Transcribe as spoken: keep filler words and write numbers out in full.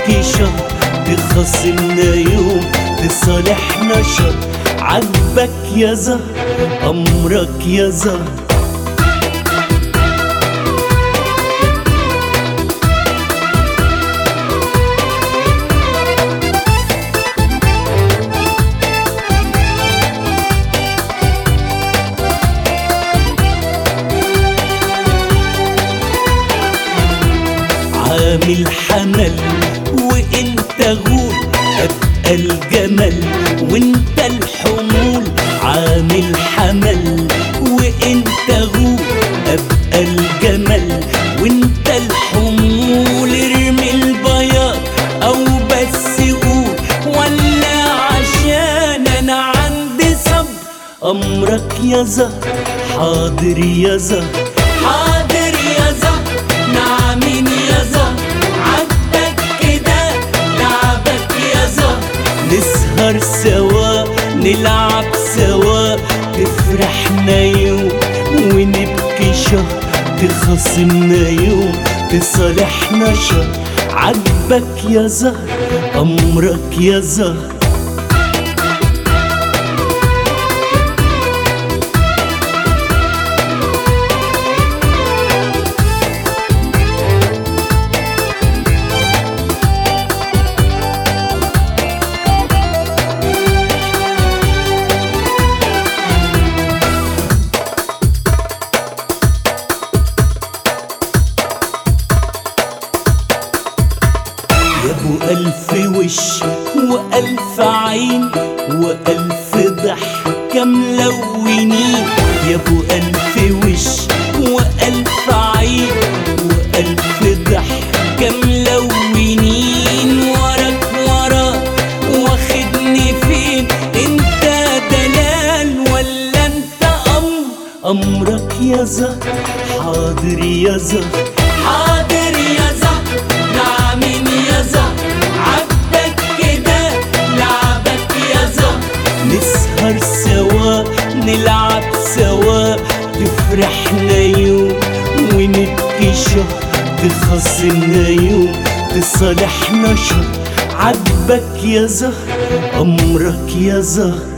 ونبكي شهر، تخاصمنا يوم تصالحنا شهر. عجبك يا زهر أمرك يا زهر. عامل حمل وانت غول، ابقى الجمل وانت الحمول. عامل حمل وانت غول، ابقى الجمل وانت الحمول. ارمي البياض او بس قول، ولا عشان انا عندي صبر. امرك يا زهر حاضر يا زهر، حاضر يا زهر. نعمين يا زهر عدك كده لعبك يا زهر. نسهر سوا نلعب سوا، تفرحنا يوم ونبكي شهر، تخاصمنا يوم تصالحنا شهر. عجبك يا زهر أمرك يا زهر. يا ابو ألف وش وألف عين وألف ضحكة ملونين. يا ابو ألف وش وألف عين وألف ضحكة ملونين. وراك وراك واخدني فين؟ انت دلال ولا انت أمر؟ أمرك يا زهر حاضر يا زهر، حاضر يا زهر. نعمين يا زهر عدك كده لعبك يا زهر. نسهر سوا نلعب سوا، تفرحنا يوم ونبكي شهر، تخاصمنا يوم تصالحنا شهر. عجبك يا زهر أمرك يا زهر.